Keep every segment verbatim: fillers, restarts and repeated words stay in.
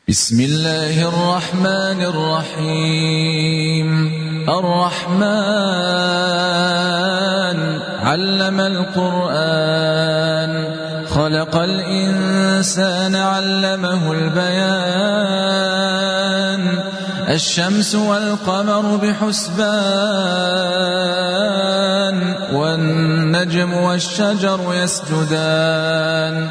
بسم الله الرحمن الرحيم. الرحمن علم القرآن، خلق الإنسان علمه البيان، الشمس والقمر بحسبان، والنجم والشجر يسجدان،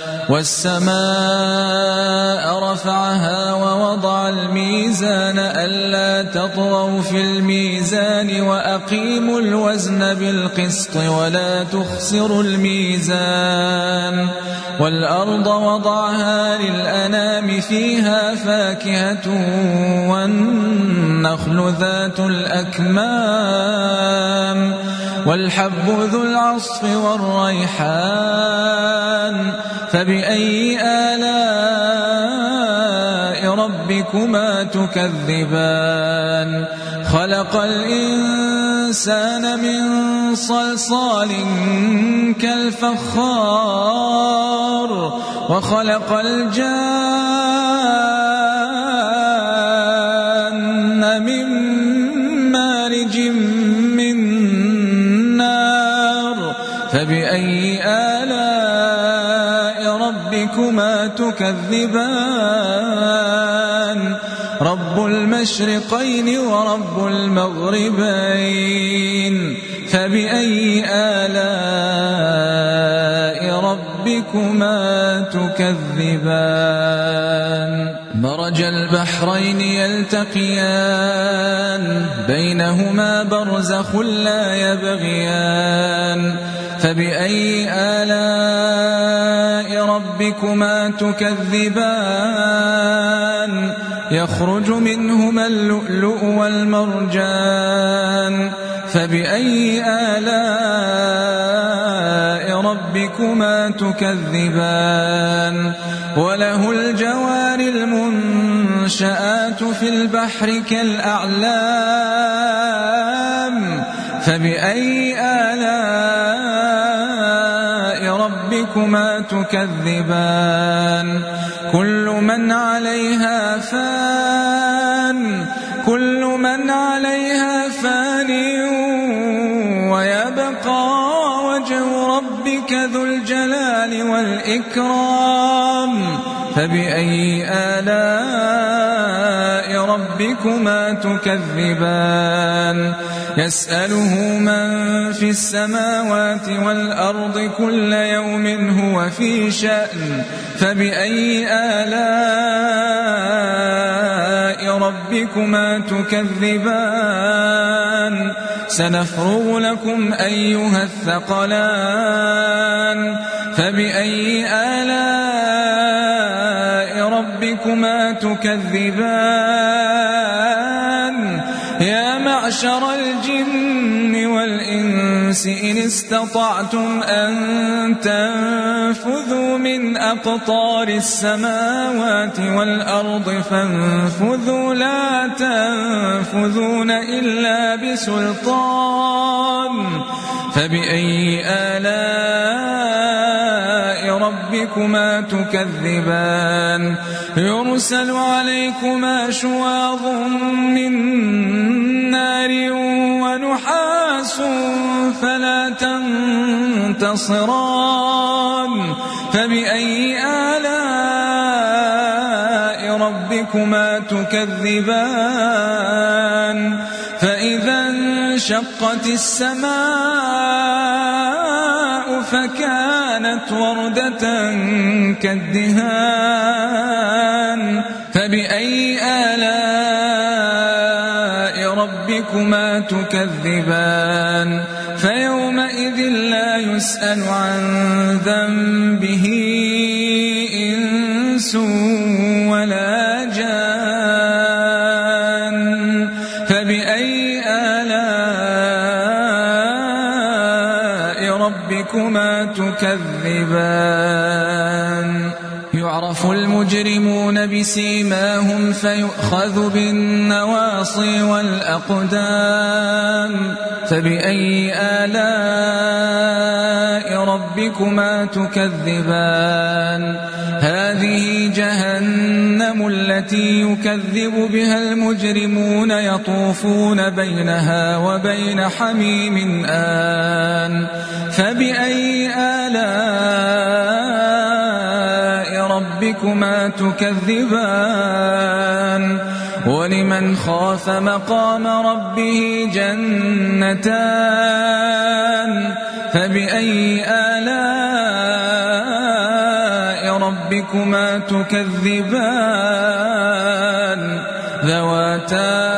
والسماء رفعها ووضع الميزان ألا تطغوا في الميزان وأقيموا الوزن بالقسط ولا تخسروا الميزان، والأرض وضعها للأنام فيها فاكهة والنخل ذات الأكمام، والحب ذو العصف والريحان، فبأي آلاء ربكما تكذبان؟ خلق الإنسان من صلصال كالفخار، وخلق الجان من مارج من نار، فبأي آلاء ربكما تكذبان؟ رب المشرقين ورب المغربين، فبأي آلاء ربكما تكذبان؟ مرج البحرين يلتقيان، بينهما برزخ لا يبغيان، فبأي آلاء ربكما تكذبان؟ يخرج منهما اللؤلؤ والمرجان، فبأي آلاء ربكما تكذبان؟ وله الجوار المنشآت في البحر كالأعلام، فبأي آلاء ربكما تكذبان؟ كل من عليها فان، كل من عليها فان، ويبقى وجه ربك ذو الجلال والإكرام، فبأي آلاء ربكما تكذبان؟ يسأله من في السماوات والأرض كل يوم هو في شأن، فبأي آلاء ربكما تكذبان؟ سنفرغ لكم أيها الثقلان، فبأي آلاء ربكما تكذبان؟ يا معشر الجن والإنس إن استطعتم أن تنفذوا من أقطار السماوات والأرض فانفذوا لا تنفذون إلا بسلطان، فبأي آلاء ربكما تكذبان؟ يرسل عليكما شواظ من نار ونحاس فلا تنتصران، فبأي آلاء ربكما تكذبان؟ فإذا انشقت السماء فكانت وردة كالدهان، فبأي آلاء ربكما تكذبان؟ فيومئذ لا يسأل عن ذنبه إنس ولا جان، فبأي آلاء ربكما تكذبان؟ يعرف المجرمون بسيماهم فيؤخذ بالنواصي والأقدام فبأي آلاء ربكما تكذبان هذه جهنم التي يكذب بها المجرمون يطوفون بينها وبين حميم آن فبأي آلاء ربكما تكذبان ولمن خاف مقام ربه جنتان فبأي آلاء ربكما تكذبان ذواتا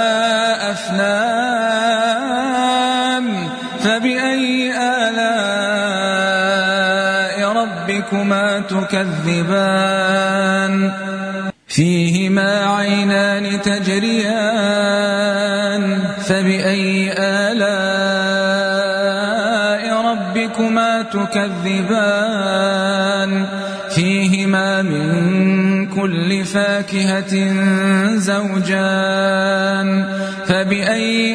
أفنان فبأي آلاء ربكما تكذبان فيهما عينان تجريان فبأي آلاء ربكما تكذبان فيهما من كل فاكهة زوجان فبأي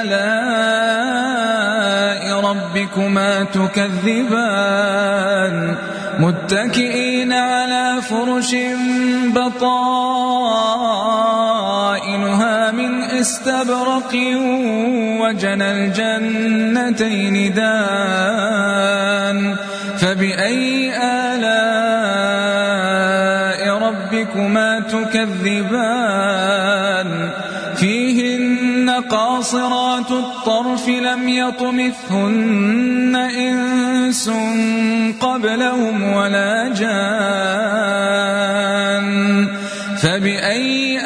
آلاء ربكما تكذبان متكئين على فرش بطائنها من استبرق وجنى الجنتين دان فبأي آلاء ربكما تكذبان فيهن قاصرات الطرف لم يطمثهن إنس قبلهم ولا جان فبأي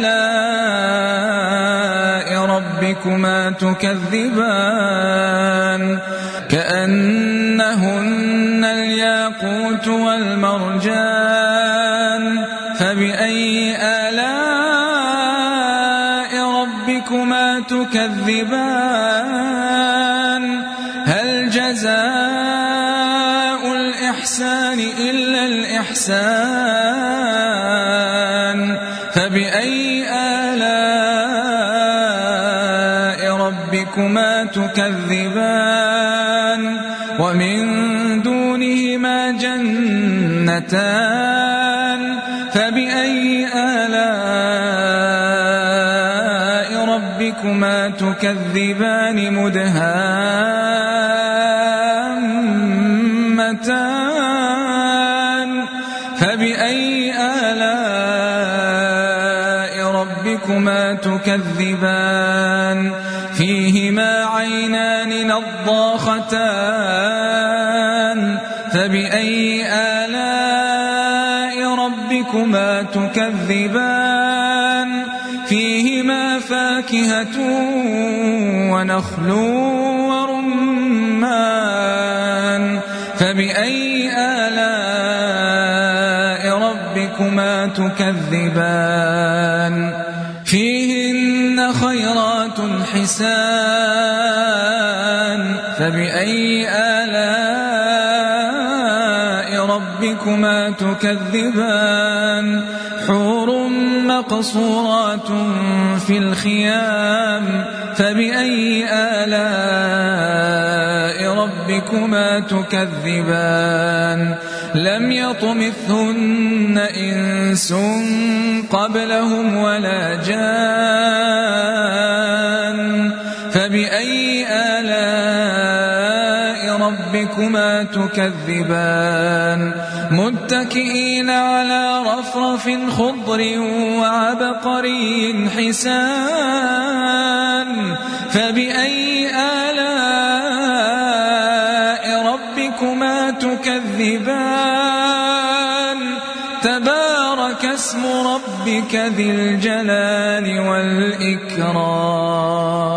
آلاء ربكما تكذبان كأنهن الياقوت والمرجان فبأي آلاء ربكما تكذبان هل جزاء الإحسان إلا الإحسان فبأي آلاء ربكما تكذبان ومن دونهما جنتان فبأي آلاء ربكما تكذبان مدهامتان فبأي آلاء ربكما تكذبان فيهما عينان نضاختان فبأي آلاء ربكما تكذبان فيهما فاكهة ونخل ورمان فبأي آلاء ربكما تكذبان فيهن خيرات حسان فبأي آلاء ربكما تكذبان حور مقصورات في الخيام فبأي آلاء ربكما تكذبان لم يطمثهن إنس قبلهم ولا جان فبأي آلاء ربكما تكذبان متكئين على رفرف خضر وعبقري حسان فبأي آلاء ربكما تكذبان تبارك اسم ربك ذي الجلال والإكرام